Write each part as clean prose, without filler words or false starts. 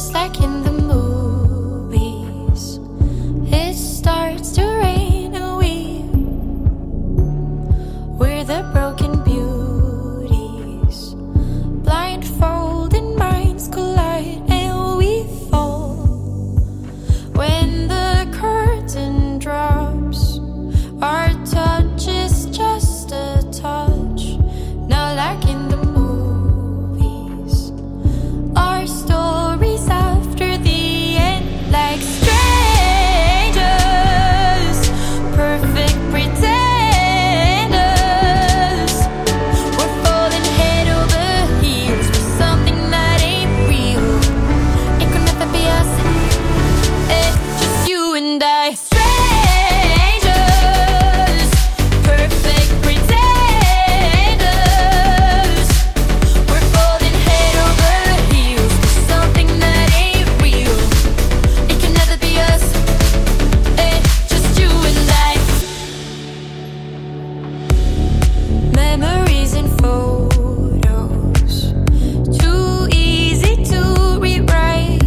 Just like in the movies, it starts to rain and we're the broken beauties. Blindfolded minds collide and we fall. When the curtain drops, our touch is just a touch. Not like in the movies, our stories after the end, like strangers, perfect pretenders. We're falling head over heels for something that ain't real. It could never be us, it's just you and I. Strangers, perfect pretenders. We're falling head over heels for something that ain't real. It can never be us, it's just you and I. Memories and photos, too easy to rewrite.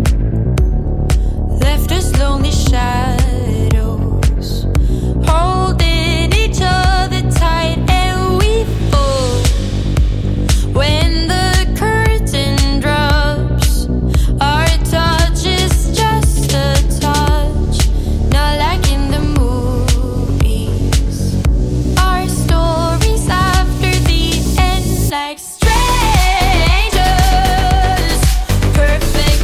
Left us lonely shadows, holding each other tight, and we fall. When the curtain drops, our touch is just a touch. Not like in the movies, our stories after the end, like strangers, perfect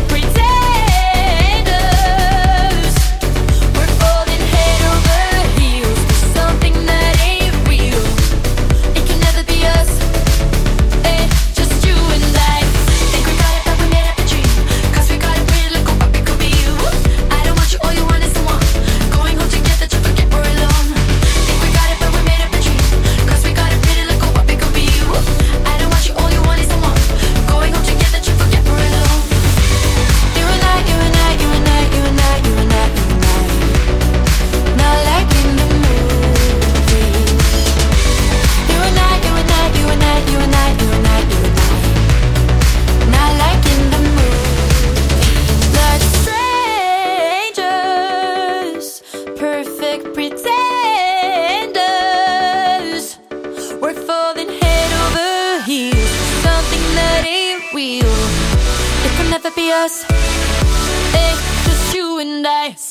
pretenders. We're falling head over heels for something that ain't real. It can never be us, it's just you and I. Think we got it, but we made up a dream. Cause we got it pretty, look what we could be. I don't want you, all you want is someone. Going home together to forget we're alone. Think we got it, but we made up a dream. Cause we got it pretty, look what we could be. I don't want you, all you want is someone. Going home together to forget we're alone. You and I, you and I, you and I, you and I, you and I, you and I. Not like in the movies. You and I, you and I, you and I, you and I, you and I, you and I. Not like in the movies. Like strangers, perfect pretenders. We're falling head over heels for something that ain't real. It can never be us, it's just you and I.